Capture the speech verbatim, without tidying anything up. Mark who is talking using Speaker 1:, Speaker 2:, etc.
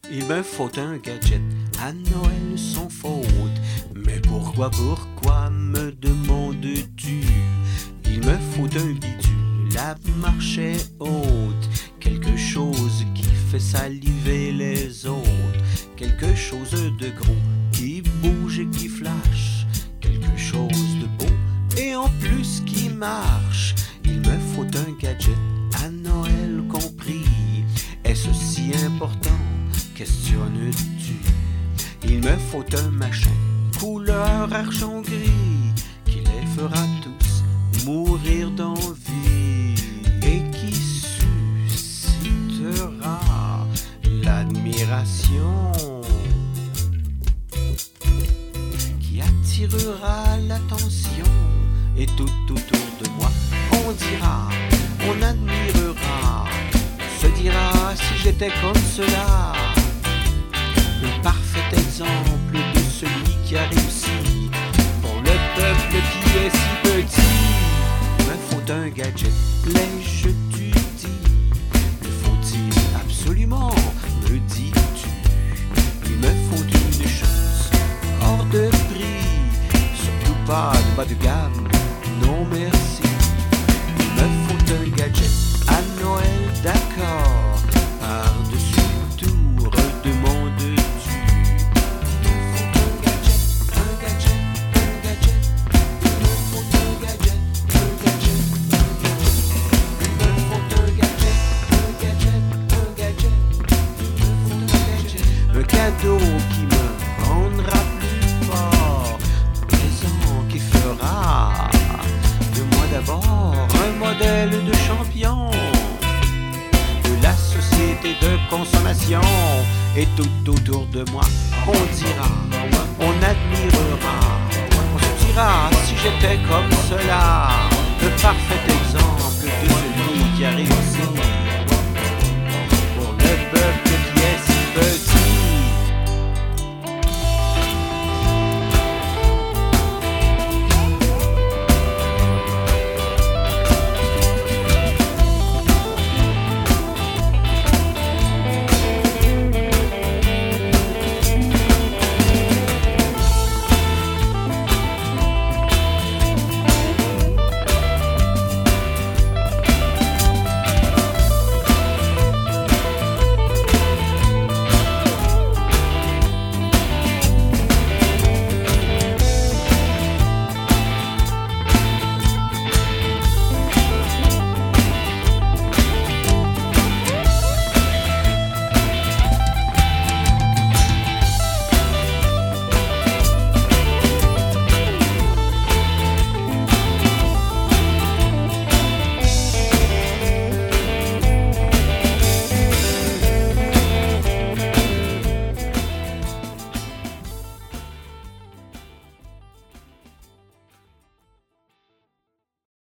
Speaker 1: Il me faut un gadget à Noël sans faute. Mais pourquoi, pourquoi me demandes-tu? Il me faut un bidule, la marche est haute. Quelque chose qui fait saliver les autres. Quelque chose de gros qui bouge et qui flash. Quelque chose de beau et en plus qui marche. Il me faut un gadget à Noël compris. Est-ce si important? Questionnes-tu? Il me faut un machin couleur argent-gris qui les fera tous mourir d'envie et qui suscitera l'admiration, qui attirera l'attention et tout autour de moi on dira, on admirera, se dira si j'étais comme cela. Le parfait exemple de celui qui a réussi pour le peuple qui est si petit. Il me faut un gadget, l'ai-je tu dis? Me faut-il absolument, me dis-tu? Il me faut une chose hors de prix, surtout pas de bas de gamme, non merci. Il me faut un gadget à Noël, d'accord, par-dessus tout redemandes-tu? Il me faut un gadget, un gadget, un gadget. Il me faut un gadget, un gadget, un gadget. Il me faut un gadget, un gadget, un gadget. Il me faut un gadget, un cadeau qui me rendra plus fort, un présent qui fera de moi d'abord un modèle de champion de la société de consommation. Et tout autour de moi on dira, on admirera, on se dira si j'étais comme cela, le parfait